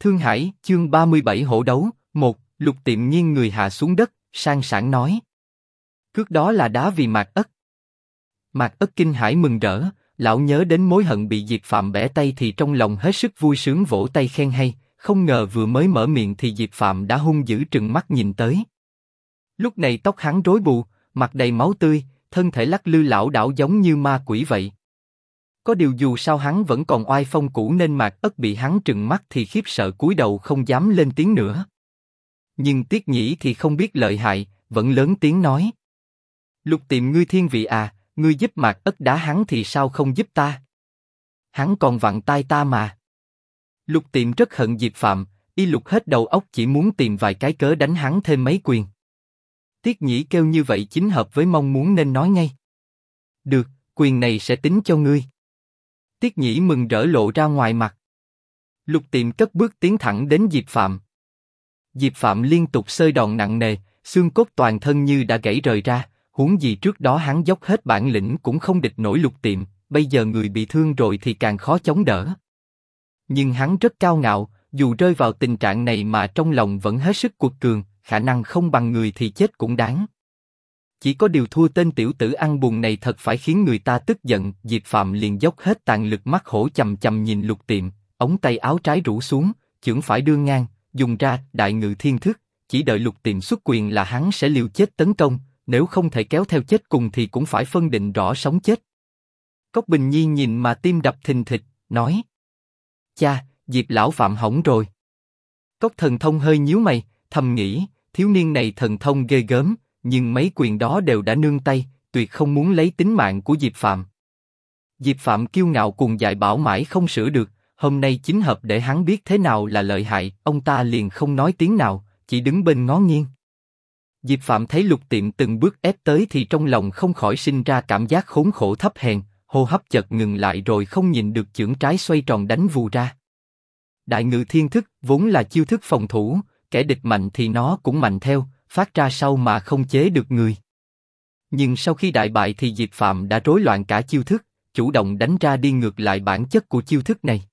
Thương Hải, chương 37 hổ đấu, 1, Lục Tiệm nghiêng người hạ xuống đất, sang sảng nói. Cước đó là đá vì Mạc Ất. Mạc Ất kinh hãi mừng rỡ, lão nhớ đến mối hận bị Diệp Phạm bẻ tay thì trong lòng hết sức vui sướng vỗ tay khen hay, không ngờ vừa mới mở miệng thì Diệp Phạm đã hung dữ trừng mắt nhìn tới. Lúc này tóc hắn rối bù, mặt đầy máu tươi, thân thể lắc lư lảo đảo giống như ma quỷ vậy. Có điều dù sao hắn vẫn còn oai phong cũ nên Mạc Ất bị hắn trừng mắt thì khiếp sợ cúi đầu không dám lên tiếng nữa. Nhưng Tiết Nhĩ thì không biết lợi hại, vẫn lớn tiếng nói. Lục Tiệm ngươi thiên vị à, ngươi giúp Mạc Ất đá hắn thì sao không giúp ta? Hắn còn vặn tai ta mà. Lục Tiệm rất hận Diệp Phạm, y lục hết đầu óc chỉ muốn tìm vài cái cớ đánh hắn thêm mấy quyền. Tiết Nhĩ kêu như vậy chính hợp với mong muốn nên nói ngay. Được, quyền này sẽ tính cho ngươi. Tiết Nhĩ mừng rỡ lộ ra ngoài mặt. Lục Tiệm cất bước tiến thẳng đến Diệp Phạm. Diệp Phạm liên tục xơi đòn nặng nề, xương cốt toàn thân như đã gãy rời ra, huống gì trước đó hắn dốc hết bản lĩnh cũng không địch nổi Lục Tiệm, bây giờ người bị thương rồi thì càng khó chống đỡ. Nhưng hắn rất cao ngạo, dù rơi vào tình trạng này mà trong lòng vẫn hết sức cuột cường, khả năng không bằng người thì chết cũng đáng. Chỉ có điều thua tên tiểu tử ăn buồn này thật phải khiến người ta tức giận. Diệp Phạm liền dốc hết tàn lực mắt hổ chằm chằm nhìn Lục Tiệm, ống tay áo trái rũ xuống, chưởng phải đưa ngang, dùng ra đại ngự thiên thức, chỉ đợi Lục Tiệm xuất quyền là hắn sẽ liều chết tấn công, nếu không thể kéo theo chết cùng thì cũng phải phân định rõ sống chết. Cốc Bình Nhi nhìn mà tim đập thình thịch, nói: Cha, Diệp lão Phạm hỏng rồi. Cốc Thần Thông hơi nhíu mày, thầm nghĩ, thiếu niên này thần thông ghê gớm, nhưng mấy quyền đó đều đã nương tay, tuyệt không muốn lấy tính mạng của Diệp Phạm. Diệp Phạm kiêu ngạo cuồng dại bảo mãi không sửa được, hôm nay chính hợp để hắn biết thế nào là lợi hại, ông ta liền không nói tiếng nào, chỉ đứng bên ngó nghiêng. Diệp Phạm thấy Lục Tiệm từng bước ép tới thì trong lòng không khỏi sinh ra cảm giác khốn khổ thấp hèn, hô hấp chợt ngừng lại rồi không nhìn được chưởng trái xoay tròn đánh vù ra. Đại ngự thiên thức vốn là chiêu thức phòng thủ, kẻ địch mạnh thì nó cũng mạnh theo, phát ra sau mà không chế được người. Nhưng sau khi đại bại thì Diệp Phạm đã rối loạn cả chiêu thức, chủ động đánh ra đi ngược lại bản chất của chiêu thức này.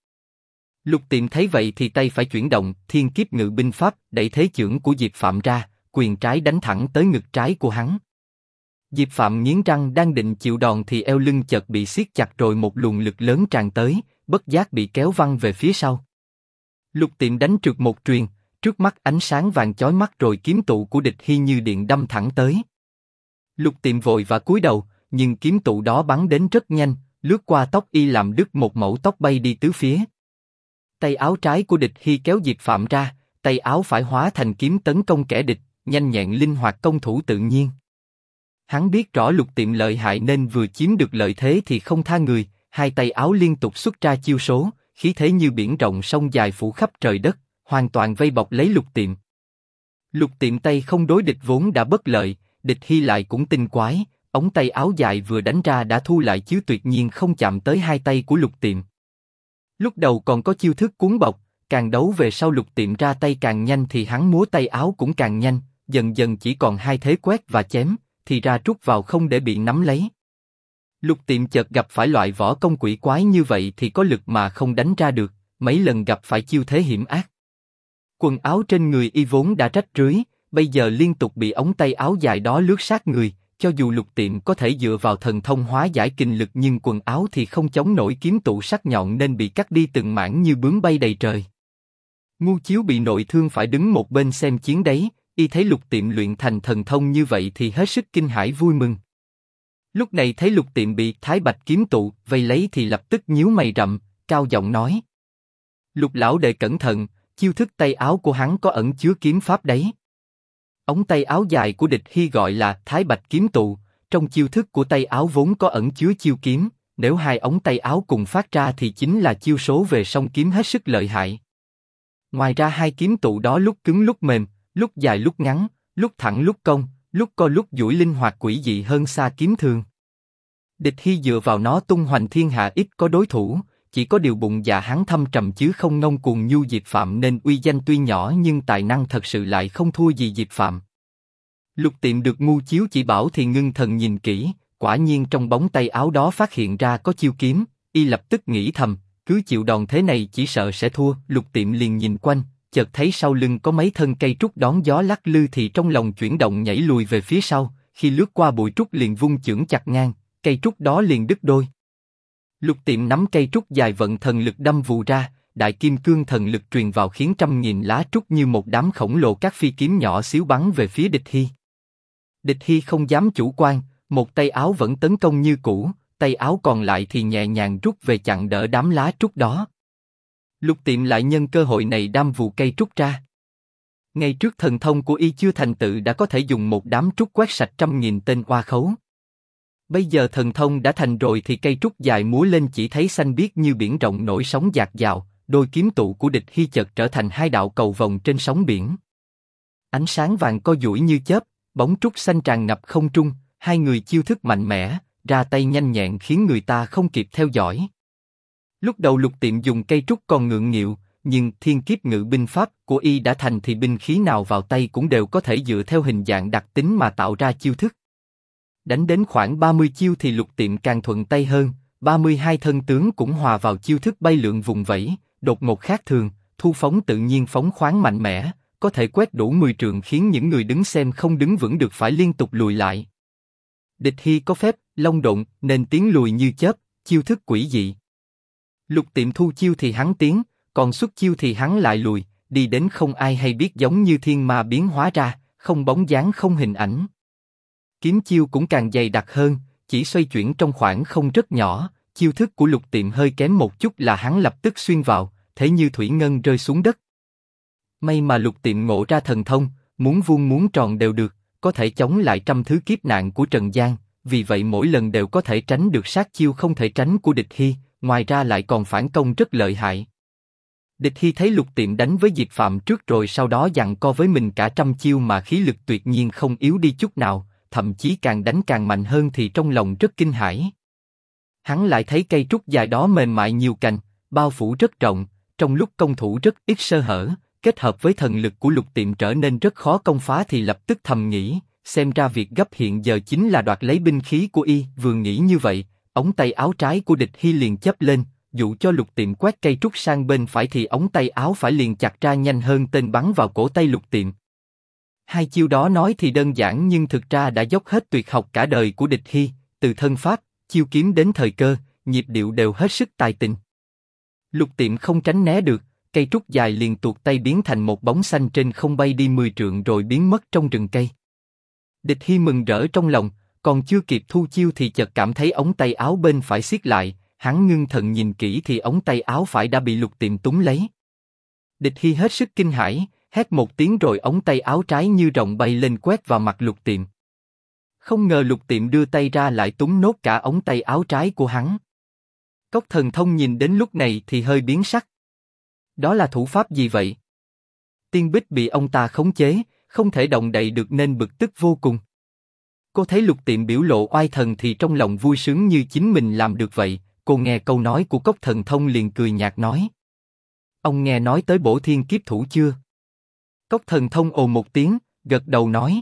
Lục Tiệm thấy vậy thì tay phải chuyển động, thiên kiếp ngự binh pháp đẩy thế chưởng của Diệp Phạm ra, quyền trái đánh thẳng tới ngực trái của hắn. Diệp Phạm nghiến răng đang định chịu đòn thì eo lưng chợt bị siết chặt rồi một luồng lực lớn tràn tới, bất giác bị kéo văng về phía sau. Lục Tiệm đánh trượt một truyền, trước mắt ánh sáng vàng chói mắt rồi kiếm tụ của địch Hy như điện đâm thẳng tới. Lục Tiệm vội và cúi đầu, nhưng kiếm tụ đó bắn đến rất nhanh, lướt qua tóc y làm đứt một mẩu tóc bay đi tứ phía. Tay áo trái của địch Hy kéo Diệp Phạm ra, tay áo phải hóa thành kiếm tấn công kẻ địch, nhanh nhẹn linh hoạt công thủ tự nhiên. Hắn biết rõ Lục Tiệm lợi hại nên vừa chiếm được lợi thế thì không tha người, hai tay áo liên tục xuất ra chiêu số, khí thế như biển rộng sông dài phủ khắp trời đất, hoàn toàn vây bọc lấy Lục Tiệm. Lục Tiệm tay không đối địch vốn đã bất lợi, địch Hy lại cũng tinh quái, ống tay áo dài vừa đánh ra đã thu lại chứ tuyệt nhiên không chạm tới hai tay của Lục Tiệm. Lúc đầu còn có chiêu thức cuốn bọc, càng đấu về sau Lục Tiệm ra tay càng nhanh thì hắn múa tay áo cũng càng nhanh, dần dần chỉ còn hai thế quét và chém, thì ra rút vào không để bị nắm lấy. Lục Tiệm chợt gặp phải loại võ công quỷ quái như vậy thì có lực mà không đánh ra được, mấy lần gặp phải chiêu thế hiểm ác. Quần áo trên người y vốn đã rách rưới, bây giờ liên tục bị ống tay áo dài đó lướt sát người, cho dù Lục Tiệm có thể dựa vào thần thông hóa giải kình lực nhưng quần áo thì không chống nổi kiếm tụ sắc nhọn nên bị cắt đi từng mảng như bướm bay đầy trời. Ngu Chiếu bị nội thương phải đứng một bên xem chiến đấy, y thấy Lục Tiệm luyện thành thần thông như vậy thì hết sức kinh hãi vui mừng. Lúc này thấy Lục Tiệm bị Thái Bạch kiếm tụ vây lấy thì lập tức nhíu mày rậm, cao giọng nói: Lục lão đệ cẩn thận, chiêu thức tay áo của hắn có ẩn chứa kiếm pháp đấy. Ống tay áo dài của địch Hy gọi là Thái Bạch kiếm tụ, trong chiêu thức của tay áo vốn có ẩn chứa chiêu kiếm, nếu hai ống tay áo cùng phát ra thì chính là chiêu số về song kiếm hết sức lợi hại. Ngoài ra hai kiếm tụ đó lúc cứng lúc mềm, lúc dài lúc ngắn, lúc thẳng lúc cong, lúc co lúc duỗi linh hoạt quỷ dị hơn xa kiếm thường. Địch Hy dựa vào nó tung hoành thiên hạ ít có đối thủ, chỉ có điều bụng dạ hắn thâm trầm chứ không ngông cuồng như Diệp Phạm nên uy danh tuy nhỏ nhưng tài năng thật sự lại không thua gì Diệp Phạm. Lục Tiệm được Ngu Chiếu chỉ bảo thì ngưng thần nhìn kỹ, quả nhiên trong bóng tay áo đó phát hiện ra có chiêu kiếm, y lập tức nghĩ thầm, cứ chịu đòn thế này chỉ sợ sẽ thua. Lục Tiệm liền nhìn quanh, chợt thấy sau lưng có mấy thân cây trúc đón gió lắc lư thì trong lòng chuyển động nhảy lùi về phía sau, khi lướt qua bụi trúc liền vung chưởng chặt ngang, cây trúc đó liền đứt đôi. Lục Tiệm nắm cây trúc dài vận thần lực đâm vù ra, đại kim cương thần lực truyền vào khiến trăm nghìn lá trúc như một đám khổng lồ các phi kiếm nhỏ xíu bắn về phía Địch Hy. Địch Hy không dám chủ quan, một tay áo vẫn tấn công như cũ, tay áo còn lại thì nhẹ nhàng rút về chặn đỡ đám lá trúc đó. Lục Tiệm lại nhân cơ hội này đâm vù cây trúc ra. Ngay trước thần thông của y chưa thành tựu đã có thể dùng một đám trúc quét sạch trăm nghìn tên oa khấu. Bây giờ thần thông đã thành rồi thì cây trúc dài múa lên chỉ thấy xanh biếc như biển rộng nổi sóng dạt dào, đôi kiếm tụ của Địch Hy chợt trở thành hai đạo cầu vồng trên sóng biển. Ánh sáng vàng co duỗi như chớp, bóng trúc xanh tràn ngập không trung, hai người chiêu thức mạnh mẽ, ra tay nhanh nhẹn khiến người ta không kịp theo dõi. Lúc đầu Lục Tiệm dùng cây trúc còn ngượng nghịu, nhưng thiên kiếp ngự binh pháp của y đã thành thì binh khí nào vào tay cũng đều có thể dựa theo hình dạng đặc tính mà tạo ra chiêu thức. Đánh đến khoảng 30 chiêu thì Lục Tiệm càng thuận tay hơn, 32 thân tướng cũng hòa vào chiêu thức bay lượn vùng vẫy, đột ngột khác thường, thu phóng tự nhiên phóng khoáng mạnh mẽ, có thể quét đủ 10 trượng khiến những người đứng xem không đứng vững được phải liên tục lùi lại. Địch Hy có phép long độn nên tiến lùi như chớp, chiêu thức quỷ dị. Lục Tiệm thu chiêu thì hắn tiến, còn xuất chiêu thì hắn lại lùi, đi đến không ai hay biết giống như thiên ma biến hóa ra, không bóng dáng không hình ảnh. Kiếm chiêu cũng càng dày đặc hơn, chỉ xoay chuyển trong khoảng không rất nhỏ, chiêu thức của Lục Tiệm hơi kém một chút là hắn lập tức xuyên vào, thế như thủy ngân rơi xuống đất. May mà Lục Tiệm ngộ ra thần thông, muốn vuông muốn tròn đều được, có thể chống lại trăm thứ kiếp nạn của trần gian, vì vậy mỗi lần đều có thể tránh được sát chiêu không thể tránh của Địch Hy, ngoài ra lại còn phản công rất lợi hại. Địch Hy thấy Lục Tiệm đánh với Diệp Phạm trước rồi sau đó giằng co với mình cả trăm chiêu mà khí lực tuyệt nhiên không yếu đi chút nào, thậm chí càng đánh càng mạnh hơn thì trong lòng rất kinh hãi. Hắn lại thấy cây trúc dài đó mềm mại nhiều cành, bao phủ rất rộng, trong lúc công thủ rất ít sơ hở, kết hợp với thần lực của Lục Tiệm trở nên rất khó công phá thì lập tức thầm nghĩ, xem ra việc gấp hiện giờ chính là đoạt lấy binh khí của y. Vừa nghĩ như vậy, ống tay áo trái của Địch Hy liền chớp lên, dụ cho Lục Tiệm quét cây trúc sang bên phải thì ống tay áo phải liền chặt ra nhanh hơn tên bắn vào cổ tay Lục Tiệm. Hai chiêu đó nói thì đơn giản nhưng thực ra đã dốc hết tuyệt học cả đời của Địch Hy, từ thân pháp, chiêu kiếm đến thời cơ, nhịp điệu đều hết sức tài tình. Lục Tiệm không tránh né được, cây trúc dài liền tuột tay biến thành một bóng xanh trên không bay đi 10 trượng rồi biến mất trong rừng cây. Địch Hy mừng rỡ trong lòng, còn chưa kịp thu chiêu thì chợt cảm thấy ống tay áo bên phải siết lại, hắn ngưng thần nhìn kỹ thì ống tay áo phải đã bị Lục Tiệm túm lấy. Địch Hy hết sức kinh hãi, hét một tiếng rồi ống tay áo trái như rồng bay lên quét vào mặt Lục Tiệm. Không ngờ Lục Tiệm đưa tay ra lại túm nốt cả ống tay áo trái của hắn. Cốc Thần Thông nhìn đến lúc này thì hơi biến sắc. Đó là thủ pháp gì vậy? Tiên Bích bị ông ta khống chế, không thể động đậy được nên bực tức vô cùng. Cô thấy Lục Tiệm biểu lộ oai thần thì trong lòng vui sướng như chính mình làm được vậy. Cô nghe câu nói của Cốc Thần Thông liền cười nhạt nói: ông nghe nói tới Bổ Thiên Kiếp Thủ chưa? Cốc Thần Thông ồ một tiếng, gật đầu nói: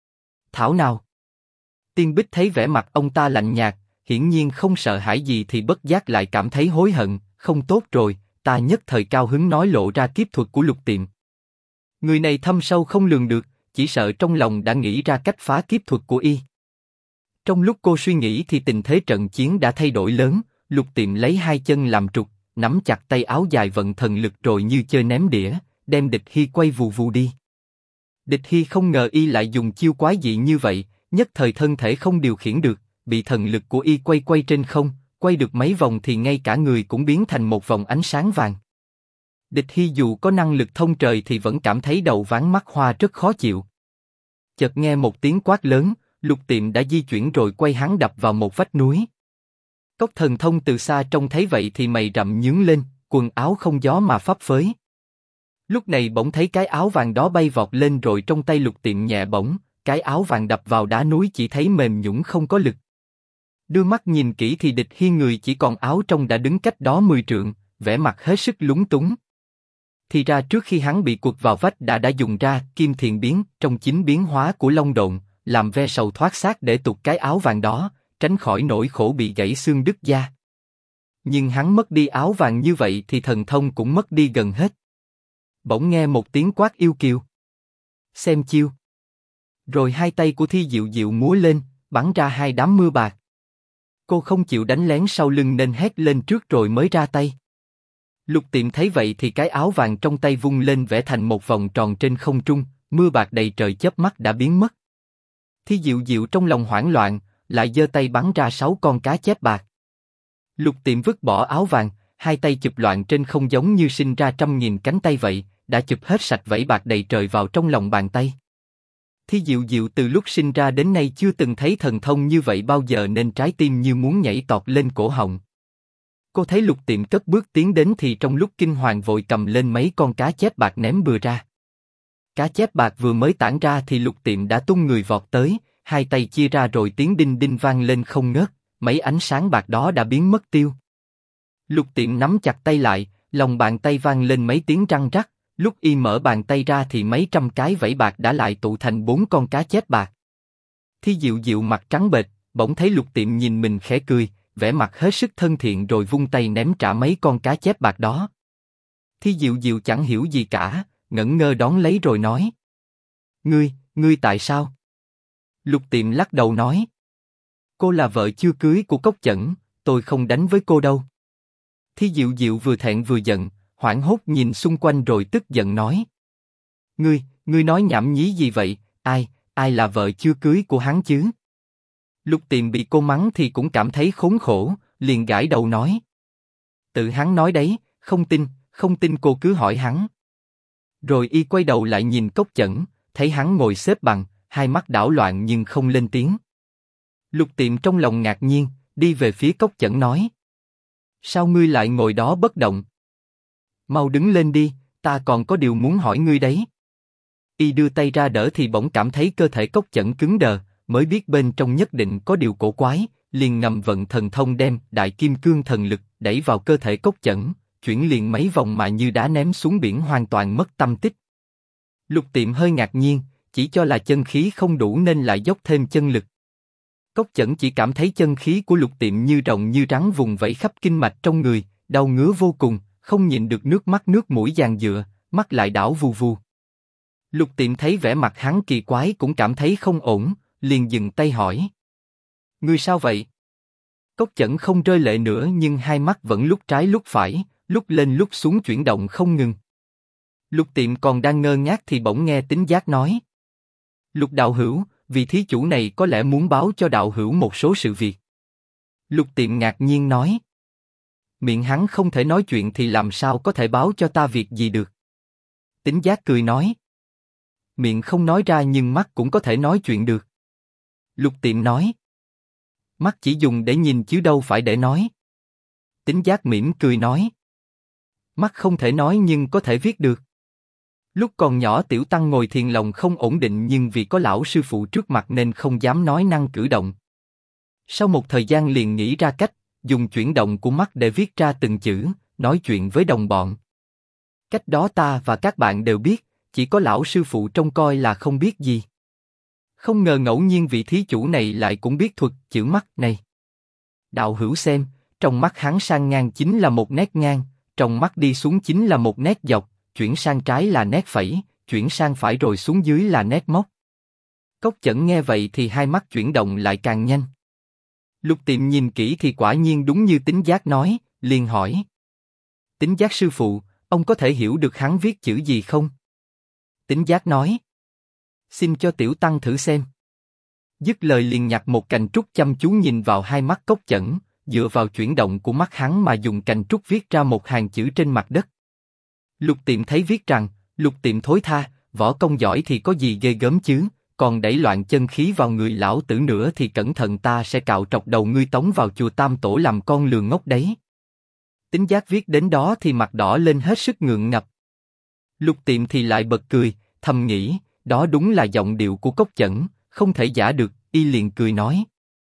thảo nào. Tiên Bích thấy vẻ mặt ông ta lạnh nhạt, hiển nhiên không sợ hãi gì thì bất giác lại cảm thấy hối hận, không tốt rồi, ta nhất thời cao hứng nói lộ ra kiếp thuật của Lục Tiệm. Người này thâm sâu không lường được, chỉ sợ trong lòng đã nghĩ ra cách phá kiếp thuật của y. Trong lúc cô suy nghĩ thì tình thế trận chiến đã thay đổi lớn, Lục Tiệm lấy hai chân làm trục, nắm chặt tay áo dài vận thần lực rồi như chơi ném đĩa, đem Địch Hy quay vù vù đi. Địch Hy không ngờ y lại dùng chiêu quái dị như vậy, nhất thời thân thể không điều khiển được, bị thần lực của y quay trên không, quay được mấy vòng thì ngay cả người cũng biến thành một vòng ánh sáng vàng. Địch Hy dù có năng lực thông trời thì vẫn cảm thấy đầu váng mắt hoa rất khó chịu. Chợt nghe một tiếng quát lớn, Lục Tiệm đã di chuyển rồi quay hắn đập vào một vách núi. Cốc Thần Thông từ xa trông thấy vậy thì mày rậm nhướng lên, quần áo không gió mà phấp phới. Lúc này bỗng thấy cái áo vàng đó bay vọt lên rồi trong tay Lục Tiệm nhẹ bỗng, cái áo vàng đập vào đá núi chỉ thấy mềm nhũn không có lực. Đưa mắt nhìn kỹ thì Địch Hy người chỉ còn áo trong đã đứng cách đó 10 trượng, vẻ mặt hết sức lúng túng. Thì ra trước khi hắn bị quật vào vách đã dùng ra Kim Thiền Biến trong chính biến hóa của Long Độn, làm ve sầu thoát xác để tụt cái áo vàng đó, tránh khỏi nỗi khổ bị gãy xương đứt da. nhưng hắn mất đi áo vàng như vậy thì thần thông cũng mất đi gần hết. Bỗng nghe một tiếng quát yêu kiều. Xem chiêu. Rồi hai tay của Thi Diệu Diệu múa lên, bắn ra hai đám mưa bạc. Cô không chịu đánh lén sau lưng nên hét lên trước rồi mới ra tay. Lục Tiệm thấy vậy thì cái áo vàng trong tay vung lên vẽ thành một vòng tròn trên không trung, mưa bạc đầy trời chớp mắt đã biến mất. Thi Diệu Diệu trong lòng hoảng loạn, lại giơ tay bắn ra 6 con cá chép bạc. Lục Tiệm vứt bỏ áo vàng, hai tay chụp loạn trên không giống như sinh ra trăm nghìn cánh tay vậy, đã chụp hết sạch vảy bạc đầy trời vào trong lòng bàn tay. Thi Diệu Diệu từ lúc sinh ra đến nay chưa từng thấy thần thông như vậy bao giờ nên trái tim như muốn nhảy tọt lên cổ họng. Cô thấy Lục Tiệm cất bước tiến đến thì trong lúc kinh hoàng vội cầm lên mấy con cá chép bạc ném bừa ra. Cá chép bạc vừa mới tản ra thì Lục Tiệm đã tung người vọt tới, hai tay chia ra rồi tiếng đinh đinh vang lên không ngớt, mấy ánh sáng bạc đó đã biến mất tiêu. Lục Tiệm nắm chặt tay lại, lòng bàn tay vang lên mấy tiếng răng rắc, lúc y mở bàn tay ra thì mấy trăm cái vảy bạc đã lại tụ thành 4 con cá chép bạc. Thi Diệu Diệu mặt trắng bệch, bỗng thấy Lục Tiệm nhìn mình khẽ cười, vẻ mặt hết sức thân thiện rồi vung tay ném trả mấy con cá chép bạc đó. Thi Diệu Diệu chẳng hiểu gì cả, ngẩn ngơ đón lấy rồi nói: Ngươi tại sao? Lục Tiệm lắc đầu nói: Cô là vợ chưa cưới của Cốc Chẩn, tôi không đánh với cô đâu. Thi Diệu Diệu vừa thẹn vừa giận, hoảng hốt nhìn xung quanh rồi tức giận nói: Ngươi nói nhảm nhí gì vậy? Ai là vợ chưa cưới của hắn chứ? Lục Tiệm bị cô mắng thì cũng cảm thấy khốn khổ, liền gãi đầu nói: Tự hắn nói đấy, không tin cô cứ hỏi hắn. Rồi y quay đầu lại nhìn Cốc Chẩn, thấy hắn ngồi xếp bằng, hai mắt đảo loạn nhưng không lên tiếng. Lục Tiệm trong lòng ngạc nhiên, đi về phía Cốc Chẩn nói: Sao ngươi lại ngồi đó bất động? Mau đứng lên đi, ta còn có điều muốn hỏi ngươi đấy. Y đưa tay ra đỡ thì bỗng cảm thấy cơ thể Cốc Chẩn cứng đờ, mới biết bên trong nhất định có điều cổ quái, liền ngầm vận thần thông đem Đại Kim Cương thần lực đẩy vào cơ thể Cốc Chẩn, chuyển liền mấy vòng mà như đá ném xuống biển hoàn toàn mất tâm tích. Lục Tiệm hơi ngạc nhiên, chỉ cho là chân khí không đủ nên lại dốc thêm chân lực. Cốc Chẩn chỉ cảm thấy chân khí của Lục Tiệm như rồng như rắn vùng vẫy khắp kinh mạch trong người, đau ngứa vô cùng, không nhịn được nước mắt nước mũi giàn giụa, mắt lại đảo vù vù. Lục Tiệm thấy vẻ mặt hắn kỳ quái cũng cảm thấy không ổn, liền dừng tay hỏi: Ngươi sao vậy? Cốc Chẩn không rơi lệ nữa nhưng hai mắt vẫn lúc trái lúc phải, lúc lên lúc xuống chuyển động không ngừng. Lục Tiệm còn đang ngơ ngác thì bỗng nghe Tín Giác nói: Lục đạo hữu, vị thí chủ này có lẽ muốn báo cho đạo hữu một số sự việc. Lục Tiệm ngạc nhiên nói: Miệng hắn không thể nói chuyện thì làm sao có thể báo cho ta việc gì được? Tín Giác cười nói: Miệng không nói ra nhưng mắt cũng có thể nói chuyện được. Lục Tiệm nói: Mắt chỉ dùng để nhìn chứ đâu phải để nói. Tín Giác mỉm cười nói: Mắt không thể nói nhưng có thể viết được. Lúc còn nhỏ Tiểu Tăng ngồi thiền lòng không ổn định nhưng vì có lão sư phụ trước mặt nên không dám nói năng cử động. Sau một thời gian liền nghĩ ra cách, dùng chuyển động của mắt để viết ra từng chữ, nói chuyện với đồng bọn. Cách đó ta và các bạn đều biết, chỉ có lão sư phụ trông coi là không biết gì. Không ngờ ngẫu nhiên vị thí chủ này lại cũng biết thuật chữ mắt này. Đạo hữu xem, trong mắt hắn sang ngang chính là một nét ngang, trong mắt đi xuống chính là một nét dọc, chuyển sang trái là nét phẩy, chuyển sang phải rồi xuống dưới là nét móc. Cốc Chẩn nghe vậy thì hai mắt chuyển động lại càng nhanh. Lục Tiệm nhìn kỹ thì quả nhiên đúng như Tín Giác nói, liền hỏi: Tín Giác sư phụ, ông có thể hiểu được hắn viết chữ gì không? Tín Giác nói: Xin cho tiểu tăng thử xem. Dứt lời liền nhặt một cành trúc chăm chú nhìn vào hai mắt Cốc Chẩn, dựa vào chuyển động của mắt hắn mà dùng cành trúc viết ra một hàng chữ trên mặt đất. Lục Tiệm thấy viết rằng: Lục Tiệm thối tha, võ công giỏi thì có gì ghê gớm chứ, còn đẩy loạn chân khí vào người lão tử nữa thì cẩn thận ta sẽ cạo trọc đầu ngươi tống vào chùa Tam Tổ làm con lừa ngốc đấy. Tín Giác viết đến đó thì mặt đỏ lên hết sức ngượng ngập. Lục Tiệm thì lại bật cười, thầm nghĩ, đó đúng là giọng điệu của Cốc Chẩn, không thể giả được, y liền cười nói: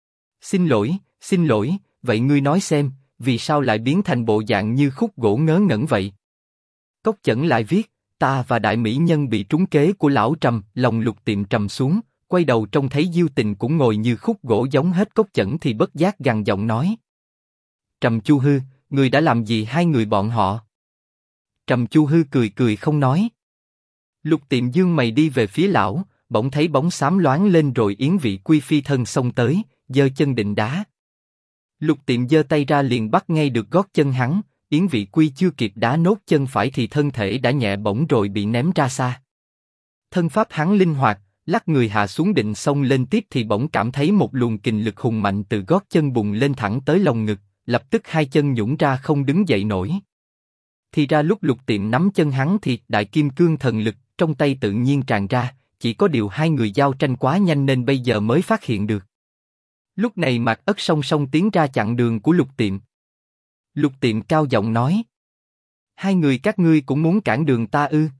Xin lỗi, vậy ngươi nói xem, vì sao lại biến thành bộ dạng như khúc gỗ ngớ ngẩn vậy? Cốc Chẩn lại viết: Ta và đại mỹ nhân bị trúng kế của lão Trầm, lòng Lục Tiệm trầm xuống, quay đầu trông thấy Diêu Tình cũng ngồi như khúc gỗ giống hết Cốc Chẩn thì bất giác gằn giọng nói: Trầm Chu Hư, người đã làm gì hai người bọn họ? Trầm Chu Hư cười cười không nói. Lục Tiệm dương mày đi về phía lão, bỗng thấy bóng xám loáng lên rồi Yến Vị Quy phi thân xông tới, giơ chân định đá. Lục Tiệm giơ tay ra liền bắt ngay được gót chân hắn, Yến Vị Quy chưa kịp đá nốt chân phải thì thân thể đã nhẹ bổng rồi bị ném ra xa. Thân pháp hắn linh hoạt, lắc người hạ xuống định xông lên tiếp thì bỗng cảm thấy một luồng kình lực hùng mạnh từ gót chân bùng lên thẳng tới lồng ngực, lập tức hai chân nhũn ra không đứng dậy nổi. Thì ra lúc Lục Tiệm nắm chân hắn thì đại kim cương thần lực trong tay tự nhiên tràn ra, chỉ có điều hai người giao tranh quá nhanh nên bây giờ mới phát hiện được. Lúc này Mạc Ất song song tiến ra chặn đường của Lục Tiệm. Lục Tiệm cao giọng nói: hai người các ngươi cũng muốn cản đường ta ư?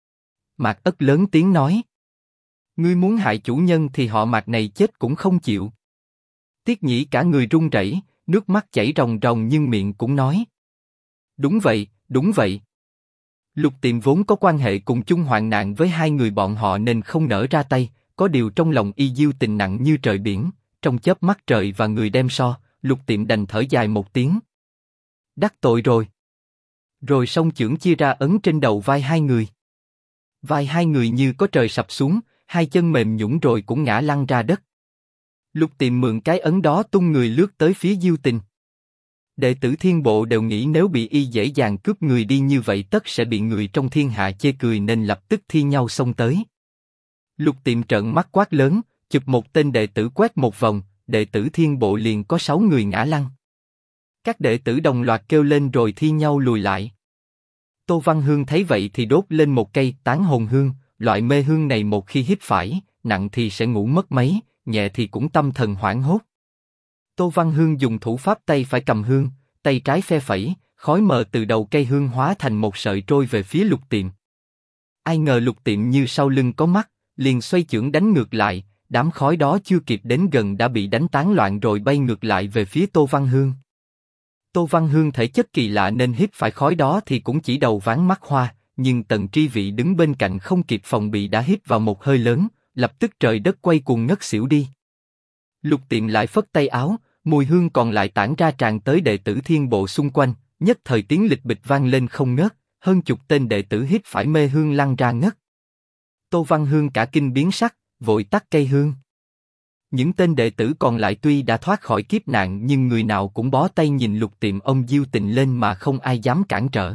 Mạc Ất lớn tiếng nói: ngươi muốn hại chủ nhân thì họ Mạc này chết cũng không chịu. Tiết Nhĩ cả người run rẩy, nước mắt chảy ròng ròng nhưng miệng cũng nói: đúng vậy, đúng vậy. Lục Tiệm vốn có quan hệ cùng chung hoạn nạn với hai người bọn họ nên không nỡ ra tay, có điều trong lòng y diêu tình nặng như trời biển, trong chớp mắt trời và người đem so, Lục Tiệm đành thở dài một tiếng. Đắc tội rồi. Rồi song chưởng chia ra ấn trên đầu vai hai người. Vai hai người như có trời sập xuống, hai chân mềm nhũn rồi cũng ngã lăn ra đất. Lục Tiệm mượn cái ấn đó tung người lướt tới phía Diêu Tình. Đệ tử Thiên Bộ đều nghĩ nếu bị y dễ dàng cướp người đi như vậy tất sẽ bị người trong thiên hạ chê cười nên lập tức thi nhau xông tới. Lục Tiệm trợn mắt quát lớn, chụp một tên đệ tử quét một vòng, đệ tử Thiên Bộ liền có 6 người ngã lăn. Các đệ tử đồng loạt kêu lên rồi thi nhau lùi lại. Tô Văn Hương thấy vậy thì đốt lên một cây tán hồn hương, loại mê hương này một khi hít phải, nặng thì sẽ ngủ mất mấy, nhẹ thì cũng tâm thần hoảng hốt. Tô Văn Hương dùng thủ pháp tay phải cầm hương, tay trái phe phẩy, khói mờ từ đầu cây hương hóa thành một sợi trôi về phía Lục Tiệm. Ai ngờ Lục Tiệm như sau lưng có mắt, liền xoay chưởng đánh ngược lại, đám khói đó chưa kịp đến gần đã bị đánh tán loạn rồi bay ngược lại về phía Tô Văn Hương. Tô Văn Hương thể chất kỳ lạ nên hít phải khói đó thì cũng chỉ đầu váng mắt hoa, nhưng Tần Tri Vị đứng bên cạnh không kịp phòng bị đã hít vào một hơi lớn, lập tức trời đất quay cuồng ngất xỉu đi. Lục Tiệm lại phất tay áo, mùi hương còn lại tản ra tràn tới đệ tử Thiên Bộ xung quanh, nhất thời tiếng lịch bịch vang lên không ngớt, hơn chục tên đệ tử hít phải mê hương lăn ra ngất. Tô Văn Hương cả kinh biến sắc, vội tắt cây hương. Những tên đệ tử còn lại tuy đã thoát khỏi kiếp nạn nhưng người nào cũng bó tay nhìn Lục Tiệm ông Diêu Tình lên mà không ai dám cản trở.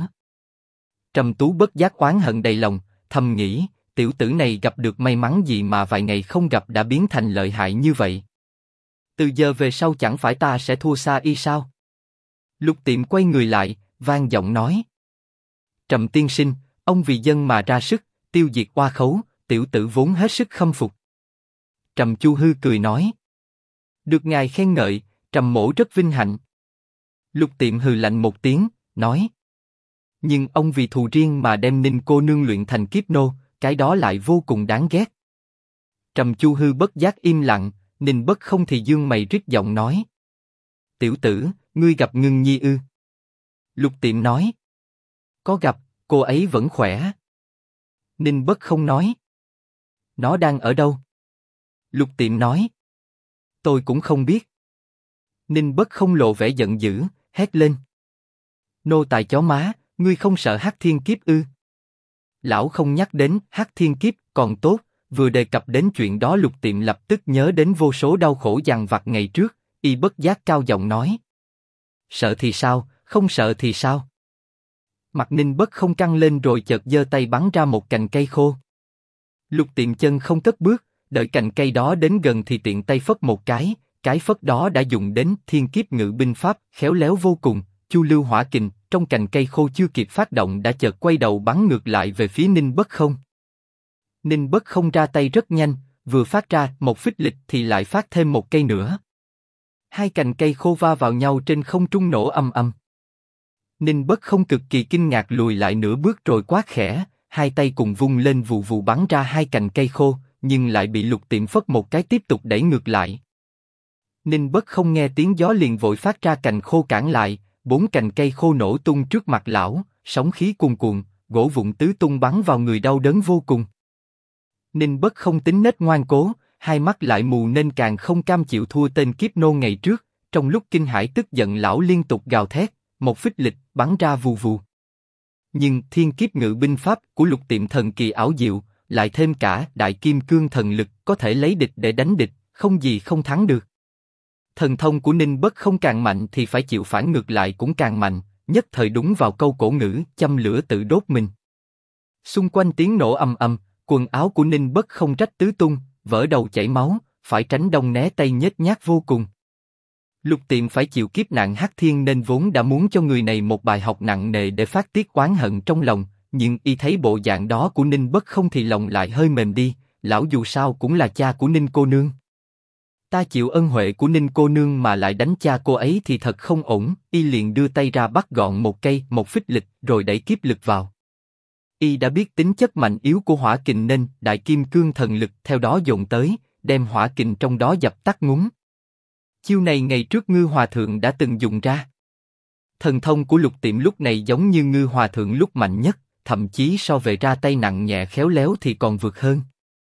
Trầm Tú bất giác oán hận đầy lòng, thầm nghĩ, tiểu tử này gặp được may mắn gì mà vài ngày không gặp đã biến thành lợi hại như vậy. Từ giờ về sau chẳng phải ta sẽ thua xa y sao? Lục Tiệm quay người lại, vang giọng nói: Trầm tiên sinh, ông vì dân mà ra sức, tiêu diệt oa khấu, tiểu tử vốn hết sức khâm phục. Trầm Chu Hư cười nói: được ngài khen ngợi, Trầm mỗ rất vinh hạnh. Lục Tiệm hừ lạnh một tiếng, nói: nhưng ông vì thù riêng mà đem Ninh cô nương luyện thành kiếp nô, cái đó lại vô cùng đáng ghét. Trầm Chu Hư bất giác im lặng, Ninh Bất Không thì dương mày rít giọng nói: tiểu tử, ngươi gặp Ngưng Nhi ư? Lục Tiệm nói: có gặp, cô ấy vẫn khỏe. Ninh Bất Không nói: nó đang ở đâu? Lục Tiệm nói: tôi cũng không biết. Ninh Bất Không lộ vẻ giận dữ, hét lên: nô tài chó má, ngươi không sợ Hắc Thiên Kiếp ư? Lão không nhắc đến Hắc Thiên Kiếp còn tốt, vừa đề cập đến chuyện đó Lục Tiệm lập tức nhớ đến vô số đau khổ dằn vặt ngày trước, y bất giác cao giọng nói: sợ thì sao, không sợ thì sao? Mặt Ninh Bất Không căng lên rồi chợt giơ tay bắn ra một cành cây khô. Lục Tiệm chân không cất bước, đợi cành cây đó đến gần thì tiện tay phất một cái phất đó đã dùng đến Thiên Kiếp Ngự binh pháp, khéo léo vô cùng. Chu Lưu Hỏa Kình trong cành cây khô chưa kịp phát động đã chợt quay đầu bắn ngược lại về phía Ninh Bất Không. Ninh Bất Không ra tay rất nhanh, vừa phát ra một phích lịch thì lại phát thêm một cây nữa. Hai cành cây khô va vào nhau trên không trung nổ ầm ầm. Ninh Bất Không cực kỳ kinh ngạc lùi lại nửa bước rồi quát khẽ, hai tay cùng vung lên vù vù bắn ra hai cành cây khô, nhưng lại bị Lục Tiệm phất một cái tiếp tục đẩy ngược lại. Ninh Bất Không nghe tiếng gió liền vội phát ra cành khô cản lại, 4 cành cây khô nổ tung trước mặt lão, sóng khí cuồn cuộn, gỗ vụn tứ tung bắn vào người đau đớn vô cùng. Ninh Bất Không tính nết ngoan cố, hai mắt lại mù nên càng không cam chịu thua tên kiếp nô ngày trước, trong lúc kinh hãi tức giận lão liên tục gào thét, một phích lịch bắn ra vù vù. Nhưng thiên kiếp ngự binh pháp của Lục Tiệm thần kỳ ảo diệu, lại thêm cả đại kim cương thần lực có thể lấy địch để đánh địch, không gì không thắng được. Thần thông của Ninh Bất Không càng mạnh thì phải chịu phản ngược lại cũng càng mạnh, nhất thời đúng vào câu cổ ngữ châm lửa tự đốt mình. Xung quanh tiếng nổ ầm ầm, quần áo của Ninh Bất Không rách tứ tung, vỡ đầu chảy máu, phải tránh đông né tây nhếch nhác vô cùng. Lục Tiệm phải chịu kiếp nạn hắc thiên nên vốn đã muốn cho người này một bài học nặng nề để phát tiết oán hận trong lòng, nhưng y thấy bộ dạng đó của Ninh Bất Không thì lòng lại hơi mềm đi, lão dù sao cũng là cha của Ninh cô nương. Ta chịu ân huệ của Ninh cô nương mà lại đánh cha cô ấy thì thật không ổn, y liền đưa tay ra bắt gọn một cây, một phích lịch, rồi đẩy kiếp lực vào. Y đã biết tính chất mạnh yếu của hỏa kình nên đại kim cương thần lực theo đó dồn tới, đem hỏa kình trong đó dập tắt ngúng. Chiêu này ngày trước Ngư Hòa Thượng đã từng dùng ra. Thần thông của Lục Tiệm lúc này giống như Ngư Hòa Thượng lúc mạnh nhất, thậm chí so về ra tay nặng nhẹ khéo léo thì còn vượt hơn.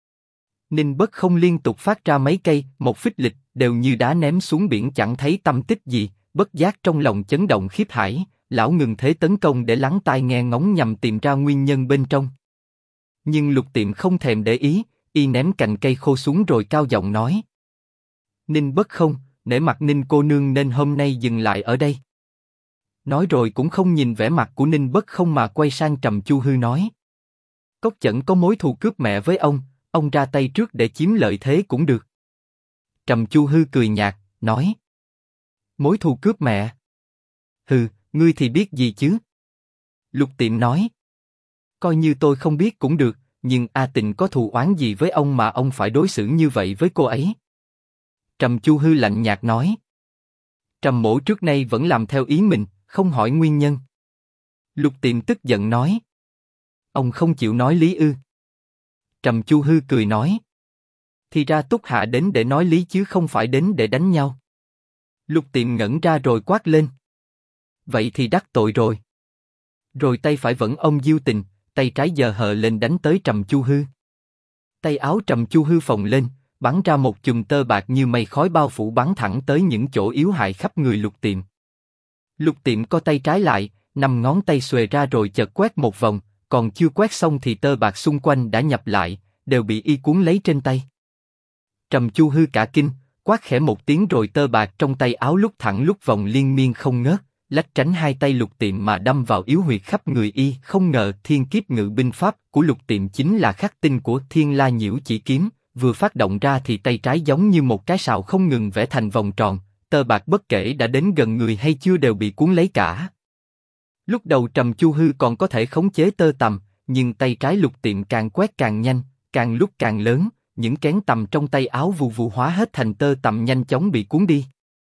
Ninh Bất Không liên tục phát ra mấy cây, một phích lịch, đều như đá ném xuống biển chẳng thấy tâm tích gì, bất giác trong lòng chấn động khiếp hải, lão ngừng thế tấn công để lắng tai nghe ngóng nhằm tìm ra nguyên nhân bên trong. Nhưng Lục Tiệm không thèm để ý, y ném cành cây khô xuống rồi cao giọng nói: Ninh Bất Không, nể mặt Ninh cô nương nên hôm nay dừng lại ở đây. Nói rồi cũng không nhìn vẻ mặt của Ninh Bất Không mà quay sang Trầm Chu Hư nói: Cốc Chẩn có mối thù cướp mẹ với ông ra tay trước để chiếm lợi thế cũng được. Trầm Chu Hư cười nhạt, nói: Mối thù cướp mẹ? Hừ, ngươi thì biết gì chứ? Lục Tiệm nói: Coi như tôi không biết cũng được, nhưng A Tịnh có thù oán gì với ông mà ông phải đối xử như vậy với cô ấy? Trầm Chu Hư lạnh nhạt nói: Trầm mỗ trước nay vẫn làm theo ý mình, không hỏi nguyên nhân. Lục Tiệm tức giận nói: Ông không chịu nói lý ư? Trầm Chu Hư cười nói: Thì ra Túc Hạ đến để nói lý chứ không phải đến để đánh nhau. Lục Tiệm ngẩn ra rồi quát lên: Vậy thì đắc tội rồi. Rồi tay phải vẫn ôm Diêu Tình, tay trái giơ hờ lên đánh tới Trầm Chu Hư. Tay áo Trầm Chu Hư phồng lên, bắn ra một chùm tơ bạc như mây khói bao phủ bắn thẳng tới những chỗ yếu hại khắp người Lục Tiệm. Lục Tiệm co tay trái lại, 5 ngón tay xuề ra rồi chợt quét một vòng, còn chưa quét xong thì tơ bạc xung quanh đã nhập lại, đều bị y cuốn lấy trên tay. Trầm Chu Hư cả kinh, quát khẽ một tiếng rồi tơ bạc trong tay áo lúc thẳng lúc vòng liên miên không ngớt, lách tránh hai tay Lục Tiệm mà đâm vào yếu huyệt khắp người y. Không ngờ thiên kiếp ngự binh pháp của Lục Tiệm chính là khắc tinh của Thiên La Nhiễu Chỉ Kiếm, vừa phát động ra thì tay trái giống như một cái sào không ngừng vẽ thành vòng tròn, tơ bạc bất kể đã đến gần người hay chưa đều bị cuốn lấy cả. Lúc đầu Trầm Chu Hư còn có thể khống chế tơ tằm, nhưng tay trái Lục Tiệm càng quét càng nhanh, càng lúc càng lớn, những kén tằm trong tay áo vù vù hóa hết thành tơ tằm nhanh chóng bị cuốn đi.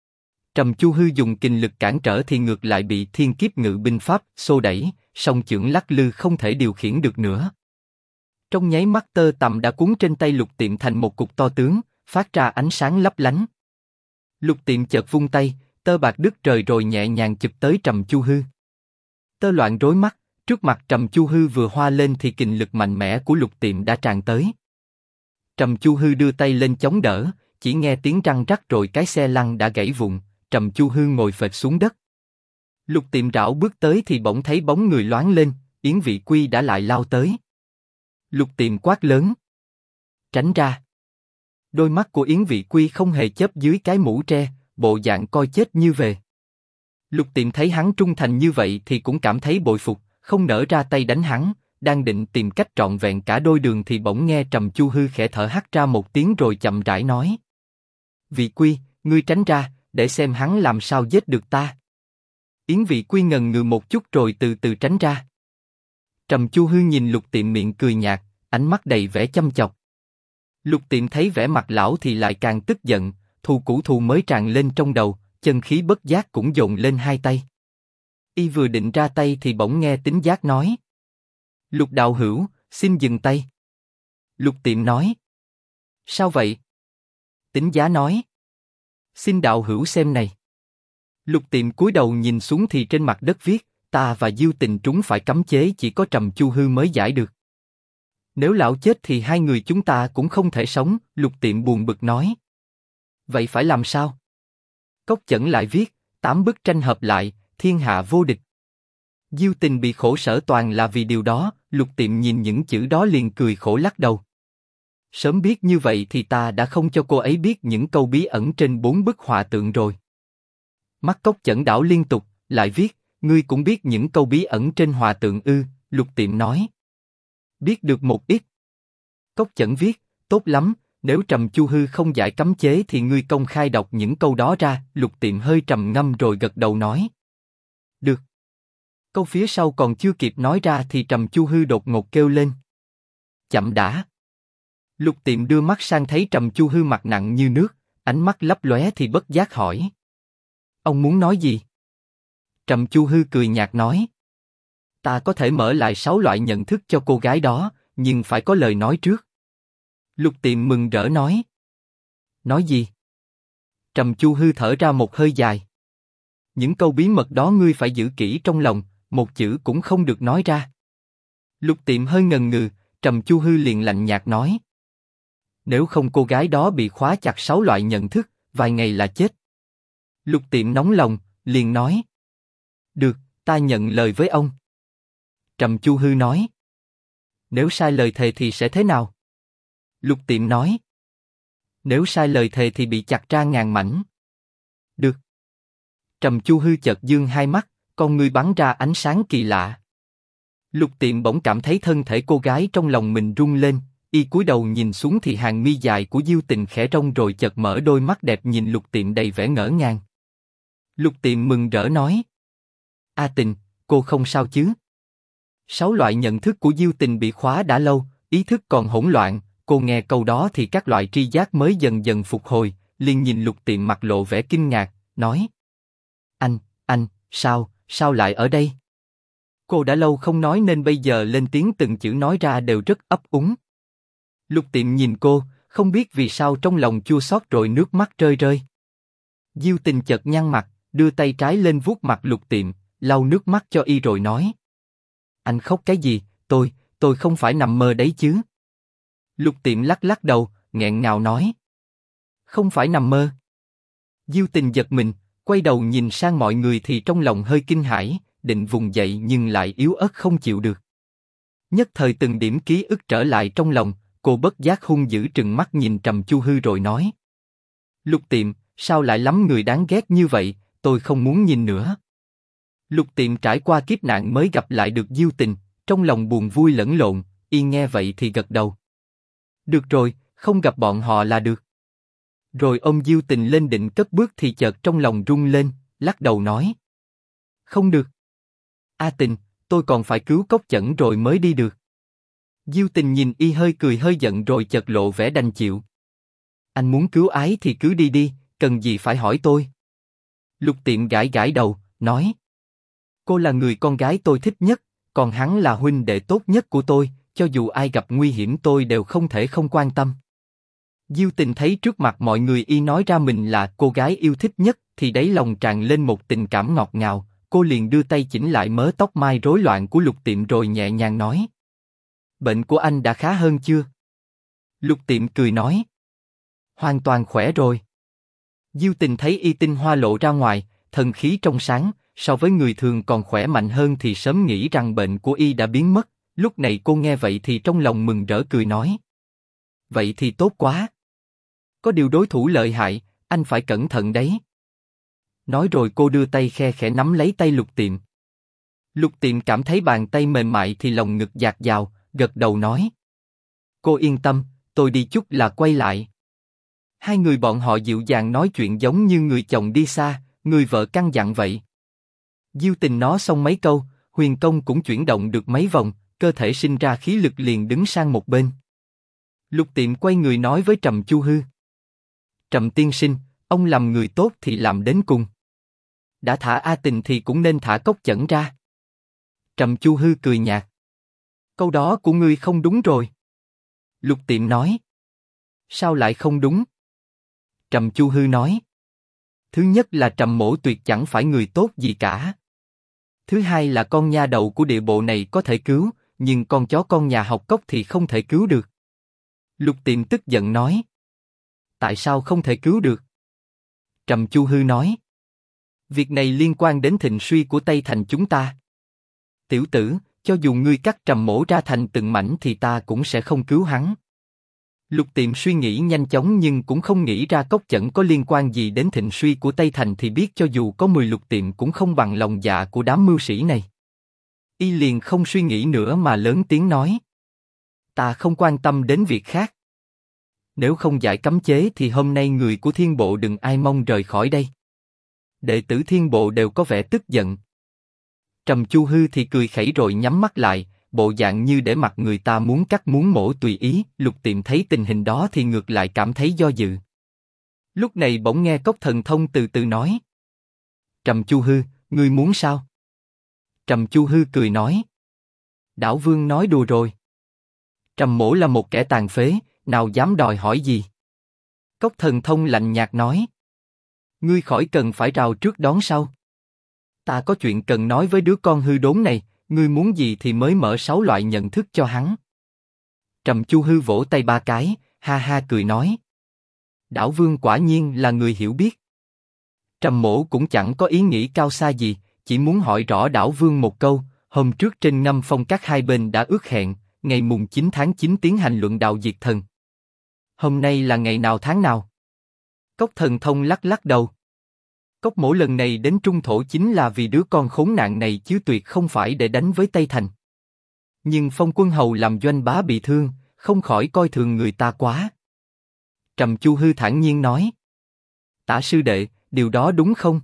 Trầm Chu Hư dùng kình lực cản trở thì ngược lại bị thiên kiếp ngự binh pháp xô đẩy, song chưởng lắc lư không thể điều khiển được nữa. Trong nháy mắt tơ tằm đã cuốn trên tay Lục Tiệm thành một cục to tướng, phát ra ánh sáng lấp lánh. Lục Tiệm chợt vung tay, tơ bạc đứt trời rồi nhẹ nhàng chụp tới Trầm Chu Hư. Tơ loạn rối mắt, trước mặt Trầm Chu Hư vừa hoa lên thì kình lực mạnh mẽ của Lục Tiệm đã tràn tới. Trầm Chu Hư đưa tay lên chống đỡ, chỉ nghe tiếng răng rắc rồi cái xe lăn đã gãy vụn, Trầm Chu Hư ngồi phệt xuống đất. Lục Tiệm rảo bước tới thì bỗng thấy bóng người loáng lên, Yến Vị Quy đã lại lao tới. Lục Tiệm quát lớn: Tránh ra! Đôi mắt của Yến Vị Quy không hề chớp dưới cái mũ tre, bộ dạng coi chết như về. Lục Tiệm thấy hắn trung thành như vậy thì cũng cảm thấy bội phục, không nỡ ra tay đánh hắn, đang định tìm cách trọn vẹn cả đôi đường thì bỗng nghe Trầm Chu Hư khẽ thở hắt ra một tiếng rồi chậm rãi nói: Vị Quy, ngươi tránh ra, để xem hắn làm sao giết được ta. Yến Vị Quy ngần ngừ một chút rồi từ từ tránh ra. Trầm Chu Hư nhìn Lục Tiệm miệng cười nhạt, ánh mắt đầy vẻ chăm chọc. Lục Tiệm thấy vẻ mặt lão thì lại càng tức giận, thù cũ thù mới tràn lên trong đầu, chân khí bất giác cũng dồn lên hai tay. Y vừa định ra tay thì bỗng nghe Tính Giác nói: Lục đạo hữu, xin dừng tay. Lục Tiệm nói: Sao vậy? Tính Giá nói: Xin đạo hữu xem này. Lục Tiệm cúi đầu nhìn xuống thì trên mặt đất viết: Ta và Diêu Tình trúng phải cấm chế, chỉ có Trầm Chu Hư mới giải được. Nếu lão chết thì hai người chúng ta cũng không thể sống. Lục Tiệm buồn bực nói: Vậy phải làm sao? Cốc Chẩn lại viết: 8 bức tranh hợp lại, thiên hạ vô địch. Diêu Tình bị khổ sở toàn là vì điều đó, Lục Tiệm nhìn những chữ đó liền cười khổ lắc đầu. Sớm biết như vậy thì ta đã không cho cô ấy biết những câu bí ẩn trên 4 bức họa tượng rồi. Mắt Cốc Chẩn đảo liên tục, lại viết, ngươi cũng biết những câu bí ẩn trên họa tượng ư? Lục Tiệm nói. Biết được một ít. Cốc Chẩn viết, tốt lắm, nếu Trầm Chu Hư không giải cấm chế thì ngươi công khai đọc những câu đó ra. Lục Tiệm hơi trầm ngâm rồi gật đầu nói. Được. Câu phía sau còn chưa kịp nói ra thì Trầm Chu Hư đột ngột kêu lên. Chậm đã. Lục Tiệm đưa mắt sang thấy Trầm Chu Hư mặt nặng như nước, ánh mắt lấp lóe thì bất giác hỏi. Ông muốn nói gì? Trầm Chu Hư cười nhạt nói. Ta có thể mở lại 6 loại nhận thức cho cô gái đó, nhưng phải có lời nói trước. Lục Tiệm mừng rỡ nói. Nói gì? Trầm Chu Hư thở ra một hơi dài. Những câu bí mật đó ngươi phải giữ kỹ trong lòng, một chữ cũng không được nói ra. Lục Tiệm hơi ngần ngừ, Trầm Chu Hư liền lạnh nhạt nói. Nếu không cô gái đó bị khóa chặt 6 loại nhận thức, vài ngày là chết. Lục Tiệm nóng lòng, liền nói. Được, ta nhận lời với ông. Trầm Chu Hư nói. Nếu sai lời thề thì sẽ thế nào? Lục Tiệm nói. Nếu sai lời thề thì bị chặt ra ngàn mảnh. Được. Trầm Chu Hư chợt dương hai mắt, con ngươi bắn ra ánh sáng kỳ lạ. Lục Tiệm bỗng cảm thấy thân thể cô gái trong lòng mình rung lên, y cúi đầu nhìn xuống thì hàng mi dài của Diêu Tình khẽ rong rồi chợt mở đôi mắt đẹp nhìn Lục Tiệm đầy vẻ ngỡ ngàng. Lục Tiệm mừng rỡ nói. A Tình, cô không sao chứ? 6 loại nhận thức của Diêu Tình bị khóa đã lâu, ý thức còn hỗn loạn, cô nghe câu đó thì các loại tri giác mới dần dần phục hồi, liền nhìn Lục Tiệm mặt lộ vẻ kinh ngạc, nói. Anh, sao lại ở đây? Cô đã lâu không nói nên bây giờ lên tiếng từng chữ nói ra đều rất ấp úng. Lục Tiệm nhìn cô, không biết vì sao trong lòng chua xót rồi nước mắt rơi rơi. Diêu Tình chợt nhăn mặt, đưa tay trái lên vuốt mặt Lục Tiệm, lau nước mắt cho y rồi nói. Anh khóc cái gì, tôi không phải nằm mơ đấy chứ. Lục Tiệm lắc lắc đầu, nghẹn ngào nói. Không phải nằm mơ. Diêu Tình giật mình, quay đầu nhìn sang mọi người thì trong lòng hơi kinh hãi, định vùng dậy nhưng lại yếu ớt không chịu được. Nhất thời từng điểm ký ức trở lại trong lòng, cô bất giác hung dữ trừng mắt nhìn Trầm Chu Hư rồi nói. Lục Tiệm, sao lại lắm người đáng ghét như vậy, tôi không muốn nhìn nữa. Lục Tiệm trải qua kiếp nạn mới gặp lại được Diêu Tình, trong lòng buồn vui lẫn lộn, y nghe vậy thì gật đầu. Được rồi, không gặp bọn họ là được. Rồi ôm Diêu Tình lên định cất bước thì chợt trong lòng rung lên, lắc đầu nói. Không được. A Tình, tôi còn phải cứu Cốc Chẩn rồi mới đi được. Diêu Tình nhìn y hơi cười hơi giận rồi chợt lộ vẻ đành chịu. Anh muốn cứu ái thì cứ đi đi, cần gì phải hỏi tôi. Lục Tiệm gãi gãi đầu, nói. Cô là người con gái tôi thích nhất, còn hắn là huynh đệ tốt nhất của tôi, cho dù ai gặp nguy hiểm tôi đều không thể không quan tâm. Diêu Tình thấy trước mặt mọi người y nói ra mình là cô gái yêu thích nhất, thì đáy lòng tràn lên một tình cảm ngọt ngào, cô liền đưa tay chỉnh lại mớ tóc mai rối loạn của Lục Tiệm rồi nhẹ nhàng nói. Bệnh của anh đã khá hơn chưa? Lục Tiệm cười nói. Hoàn toàn khỏe rồi. Diêu Tình thấy y tinh hoa lộ ra ngoài, thần khí trong sáng, so với người thường còn khỏe mạnh hơn thì sớm nghĩ rằng bệnh của y đã biến mất, lúc này cô nghe vậy thì trong lòng mừng rỡ cười nói. Vậy thì tốt quá. Có điều đối thủ lợi hại, anh phải cẩn thận đấy. Nói rồi cô đưa tay khe khẽ nắm lấy tay Lục Tiệm. Lục Tiệm cảm thấy bàn tay mềm mại thì lòng ngực dạt dào, gật đầu nói. Cô yên tâm, tôi đi chút là quay lại. Hai người bọn họ dịu dàng nói chuyện giống như người chồng đi xa, người vợ căn dặn vậy. Diêu Tình nói xong mấy câu, huyền công cũng chuyển động được mấy vòng, cơ thể sinh ra khí lực liền đứng sang một bên. Lục Tiệm quay người nói với Trầm Chu Hư. Trầm tiên sinh, ông làm người tốt thì làm đến cùng. Đã thả A Tình thì cũng nên thả Cốc Chẩn ra. Trầm Chu Hư cười nhạt. Câu đó của ngươi không đúng rồi. Lục Tiệm nói. Sao lại không đúng? Trầm Chu Hư nói. Thứ nhất là Trầm Mỗ tuyệt chẳng phải người tốt gì cả. Thứ hai là con nha đầu của địa bộ này có thể cứu, nhưng con chó con nhà học cốc thì không thể cứu được. Lục Tiệm tức giận nói. Tại sao không thể cứu được? Trầm Chu Hư nói. Việc này liên quan đến thịnh suy của Tây Thành chúng ta. Tiểu tử, cho dù ngươi cắt Trầm Mỗ ra thành từng mảnh thì ta cũng sẽ không cứu hắn. Lục Tiệm suy nghĩ nhanh chóng nhưng cũng không nghĩ ra Cốc Chẩn có liên quan gì đến thịnh suy của Tây Thành thì biết cho dù có 10 Lục Tiệm cũng không bằng lòng dạ của đám mưu sĩ này. Y liền không suy nghĩ nữa mà lớn tiếng nói. Ta không quan tâm đến việc khác. Nếu không giải cấm chế thì hôm nay người của Thiên Bộ đừng ai mong rời khỏi đây. Đệ tử Thiên Bộ đều có vẻ tức giận. Trầm Chu Hư thì cười khẩy rồi nhắm mắt lại, bộ dạng như để mặc người ta muốn cắt muốn mổ tùy ý. Lục Tiệm thấy tình hình đó thì ngược lại cảm thấy do dự. Lúc này bỗng nghe Cốc Thần Thông từ từ nói. Trầm Chu Hư, ngươi muốn sao? Trầm Chu Hư cười nói. Đảo Vương nói đùa rồi. Trầm Mỗ là một kẻ tàn phế, nào dám đòi hỏi gì? Cốc Thần Thông lạnh nhạt nói. Ngươi khỏi cần phải rào trước đón sau. Ta có chuyện cần nói với đứa con hư đốn này, ngươi muốn gì thì mới mở 6 loại nhận thức cho hắn. Trầm Chu Hư vỗ tay 3 cái, ha ha cười nói. Đảo Vương quả nhiên là người hiểu biết. Trầm Mỗ cũng chẳng có ý nghĩ cao xa gì, chỉ muốn hỏi rõ Đảo Vương một câu. Hôm trước trên Ngâm Phong các hai bên đã ước hẹn, ngày mùng 9 tháng 9 tiến hành luận đạo diệt thần. Hôm nay là ngày nào tháng nào? Cốc Thần Thông lắc lắc đầu. Cốc Mỗ lần này đến Trung Thổ chính là vì đứa con khốn nạn này chứ tuyệt không phải để đánh với Tây Thành. Nhưng Phong Quân Hầu làm Doanh Bá bị thương, không khỏi coi thường người ta quá. Trầm Chu Hư thản nhiên nói. Tả sư đệ, điều đó đúng không?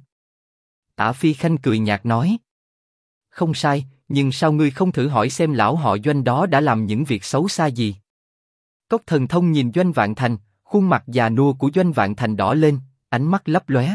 Tả Phi Khanh cười nhạt nói. Không sai, nhưng sao ngươi không thử hỏi xem lão họ Doanh đó đã làm những việc xấu xa gì? Cốc Thần Thông nhìn Doanh Vạn Thành, khuôn mặt già nua của Doanh Vạn Thành đỏ lên, ánh mắt lấp lóe.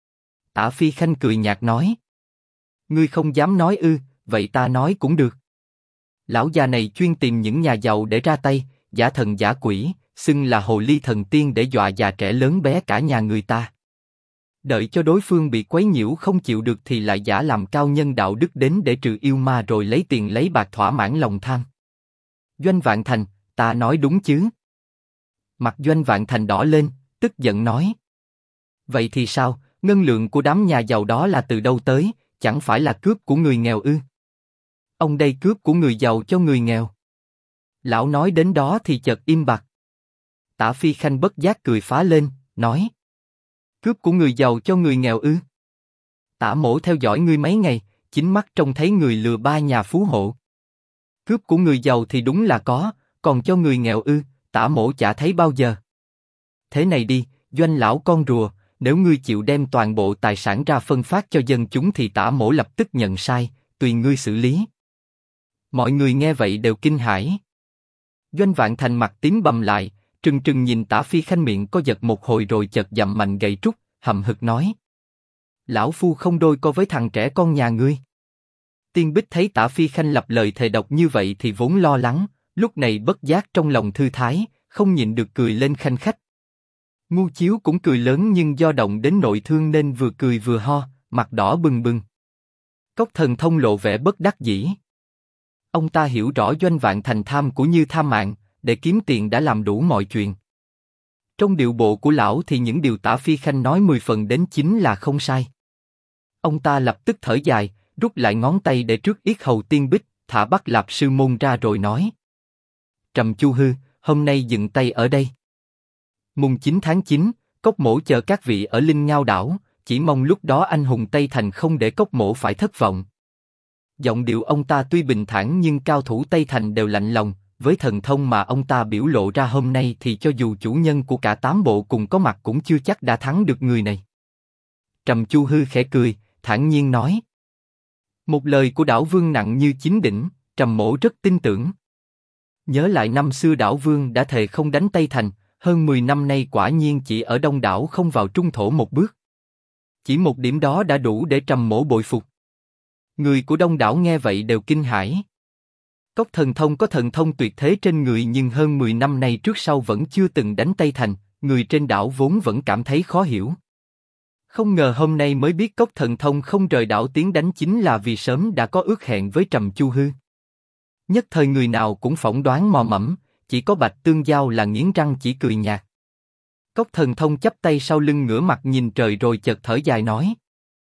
Tả Phi Khanh cười nhạt nói. Ngươi không dám nói ư, vậy ta nói cũng được. Lão già này chuyên tìm những nhà giàu để ra tay, giả thần giả quỷ, xưng là hồ ly thần tiên để dọa già trẻ lớn bé cả nhà người ta. Đợi cho đối phương bị quấy nhiễu không chịu được thì lại giả làm cao nhân đạo đức đến để trừ yêu ma rồi lấy tiền lấy bạc thỏa mãn lòng tham. Doanh Vạn Thành, ta nói đúng chứ? Mặt Doanh Vạn Thành đỏ lên, tức giận nói. Vậy thì sao, ngân lượng của đám nhà giàu đó là từ đâu tới, chẳng phải là cướp của người nghèo ư? Ông đây cướp của người giàu cho người nghèo. Lão nói đến đó thì chợt im bặt. Tả Phi Khanh bất giác cười phá lên, nói. Cướp của người giàu cho người nghèo ư? Tả Mỗ theo dõi ngươi mấy ngày, chính mắt trông thấy người lừa 3 nhà phú hộ. Cướp của người giàu thì đúng là có, còn cho người nghèo ư, Tả Mỗ chả thấy bao giờ. Thế này đi, Doanh lão con rùa, nếu ngươi chịu đem toàn bộ tài sản ra phân phát cho dân chúng thì Tả Mỗ lập tức nhận sai, tùy ngươi xử lý. Mọi người nghe vậy đều kinh hãi. Doanh Vạn Thành mặt tím bầm lại, trừng trừng nhìn Tả Phi Khanh, miệng có giật một hồi rồi chợt dậm mạnh gậy trúc, hậm hực nói. Lão phu không đôi co với thằng trẻ con nhà ngươi. Tiên Bích thấy Tả Phi Khanh lập lời thề độc như vậy thì vốn lo lắng, lúc này bất giác trong lòng thư thái, không nhịn được cười lên khanh khách. Ngu Chiếu cũng cười lớn nhưng do động đến nội thương nên vừa cười vừa ho, mặt đỏ bừng bừng. Cốc Thần Thông lộ vẻ bất đắc dĩ. Ông ta hiểu rõ Doanh Vạn Thành tham của như tham mạng, để kiếm tiền đã làm đủ mọi chuyện. Trong điệu bộ của lão thì những điều Tả Phi Khanh nói 10 phần đến 9 là không sai. Ông ta lập tức thở dài, rút lại ngón tay để trước yết hầu Tiên Bích, thả Bắc Lạp Sư Môn ra rồi nói. Trầm Chu Hư, hôm nay dừng tay ở đây. Mùng 9 tháng 9, Cốc Mỗ chờ các vị ở Linh Ngao đảo, chỉ mong lúc đó anh hùng Tây Thành không để Cốc Mỗ phải thất vọng. Giọng điệu ông ta tuy bình thản nhưng cao thủ Tây Thành đều lạnh lòng, với thần thông mà ông ta biểu lộ ra hôm nay thì cho dù chủ nhân của cả 8 bộ cùng có mặt cũng chưa chắc đã thắng được người này. Trầm Chu Hư khẽ cười, thản nhiên nói. Một lời của Đảo Vương nặng như chín đỉnh, Trầm Mỗ rất tin tưởng. Nhớ lại năm xưa Đảo Vương đã thề không đánh Tây Thành, hơn 10 năm nay quả nhiên chỉ ở Đông Đảo không vào Trung Thổ một bước. Chỉ một điểm đó đã đủ để Trầm Mỗ bội phục. Người của Đông Đảo nghe vậy đều kinh hãi. Cốc Thần Thông có thần thông tuyệt thế trên người nhưng hơn 10 năm nay trước sau vẫn chưa từng đánh Tây Thành, người trên đảo vốn vẫn cảm thấy khó hiểu. Không ngờ hôm nay mới biết Cốc Thần Thông không rời đảo tiến đánh chính là vì sớm đã có ước hẹn với Trầm Chu Hư. Nhất thời người nào cũng phỏng đoán mò mẫm, chỉ có Bạch Tương Giao là nghiến răng chỉ cười nhạt. Cốc Thần Thông chắp tay sau lưng ngửa mặt nhìn trời rồi chợt thở dài nói.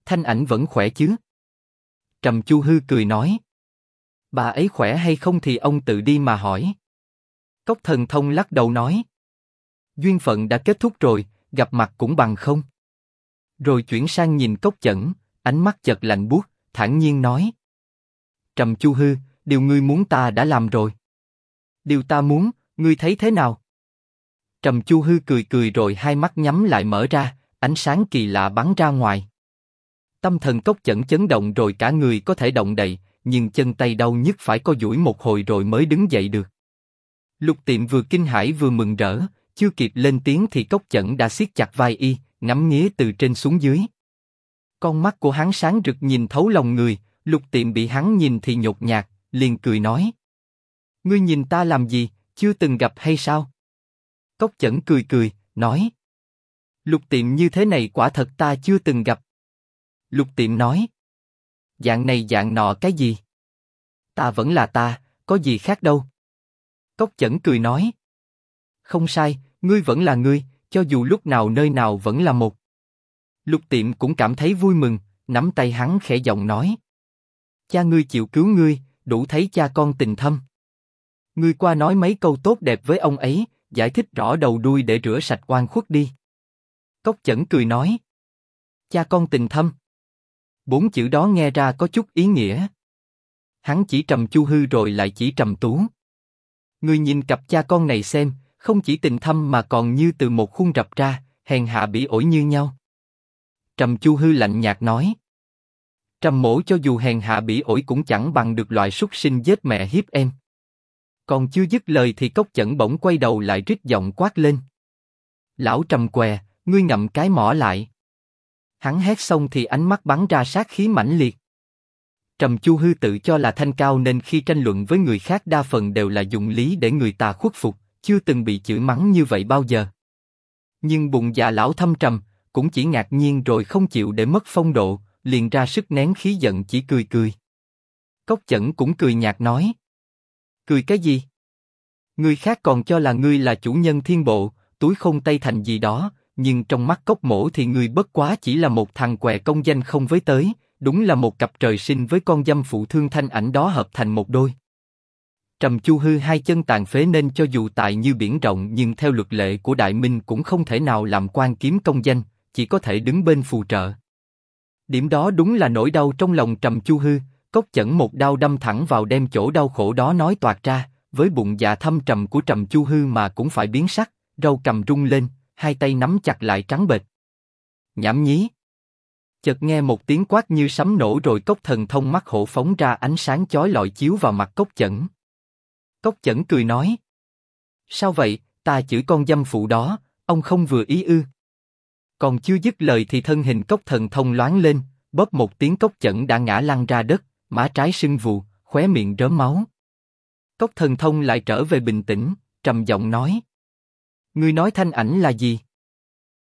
Thanh ảnh vẫn khỏe chứ? Trầm Chu Hư cười nói. Bà ấy khỏe hay không thì ông tự đi mà hỏi. Cốc Thần Thông lắc đầu nói. Duyên phận đã kết thúc rồi, gặp mặt cũng bằng không. Rồi chuyển sang nhìn Cốc Chẩn, ánh mắt chợt lạnh buốt, thản nhiên nói. Trầm Chu Hư, điều ngươi muốn ta đã làm rồi. Điều ta muốn, ngươi thấy thế nào? Trầm Chu Hư cười cười rồi hai mắt nhắm lại mở ra, ánh sáng kỳ lạ bắn ra ngoài. Tâm thần Cốc Chẩn chấn động rồi cả người có thể động đậy, nhưng chân tay đau nhức phải co duỗi một hồi rồi mới đứng dậy được. Lục Tiệm vừa kinh hãi vừa mừng rỡ, chưa kịp lên tiếng thì Cốc Chẩn đã siết chặt vai y, ngắm nghía từ trên xuống dưới. Con mắt của hắn sáng rực nhìn thấu lòng người, Lục Tiệm bị hắn nhìn thì nhột nhạt, liền cười nói. Ngươi nhìn ta làm gì, chưa từng gặp hay sao? Cốc Chẩn cười cười, nói. Lục Tiệm như thế này quả thật ta chưa từng gặp. Lục Tiệm nói. Dạng này dạng nọ cái gì? Ta vẫn là ta, có gì khác đâu. Cốc Chẩn cười nói. Không sai, ngươi vẫn là ngươi, cho dù lúc nào nơi nào vẫn là một. Lục Tiệm cũng cảm thấy vui mừng, nắm tay hắn khẽ giọng nói. Cha ngươi chịu cứu ngươi, đủ thấy cha con tình thâm. Ngươi qua nói mấy câu tốt đẹp với ông ấy, giải thích rõ đầu đuôi để rửa sạch oan khuất đi. Cốc Chẩn cười nói. Cha con tình thâm. 4 chữ đó nghe ra có chút ý nghĩa. Hắn chỉ Trầm Chu Hư rồi lại chỉ Trầm Tú. Ngươi nhìn cặp cha con này xem, không chỉ tình thâm mà còn như từ một khuôn rập ra, hèn hạ bỉ ổi như nhau. Trầm Chu Hư lạnh nhạt nói. Trầm mỗ cho dù hèn hạ bỉ ổi cũng chẳng bằng được loại súc sinh giết mẹ hiếp em. Còn chưa dứt lời thì Cốc Chẩn bỗng quay đầu lại rít giọng quát lên. Lão Trầm què, ngươi ngậm cái mỏ lại. Hắn hét xong thì ánh mắt bắn ra sát khí mãnh liệt. Trầm Chu Hư tự cho là thanh cao nên khi tranh luận với người khác đa phần đều là dùng lý để người ta khuất phục, chưa từng bị chửi mắng như vậy bao giờ. Nhưng bụng dạ lão thâm trầm, cũng chỉ ngạc nhiên rồi không chịu để mất phong độ, liền ra sức nén khí giận chỉ cười cười. Cốc Chẩn cũng cười nhạt nói. Cười cái gì? Người khác còn cho là ngươi là chủ nhân thiên bộ, túi khôn Tây Thành gì đó, nhưng trong mắt Cốc mỗ thì ngươi bất quá chỉ là một thằng què công danh không với tới, đúng là một cặp trời sinh với con dâm phụ thương thanh ảnh đó hợp thành một đôi. Trầm Chu Hư hai chân tàn phế nên cho dù tài như biển rộng nhưng theo luật lệ của Đại Minh cũng không thể nào làm quan kiếm công danh, chỉ có thể đứng bên phù trợ. Điểm đó đúng là nỗi đau trong lòng Trầm Chu Hư. Cốc Chẩn một đao đâm thẳng vào đem chỗ đau khổ đó nói toạc ra, với bụng dạ thâm trầm của Trầm Chu Hư mà cũng phải biến sắc, râu cằm rung lên, hai tay nắm chặt lại trắng bệch. Nhảm nhí. Chợt nghe một tiếng quát như sấm nổ rồi Cốc Thần Thông mắt hổ phóng ra ánh sáng chói lọi chiếu vào mặt Cốc Chẩn. Cốc Chẩn cười nói. Sao vậy, ta chửi con dâm phụ đó, ông không vừa ý ư? Còn chưa dứt lời thì thân hình Cốc Thần Thông loáng lên, bóp một tiếng Cốc Chẩn đã ngã lăn ra đất, má trái sưng vù, khóe miệng rớm máu. Cốc Thần Thông lại trở về bình tĩnh, trầm giọng nói. Ngươi nói thanh ảnh là gì?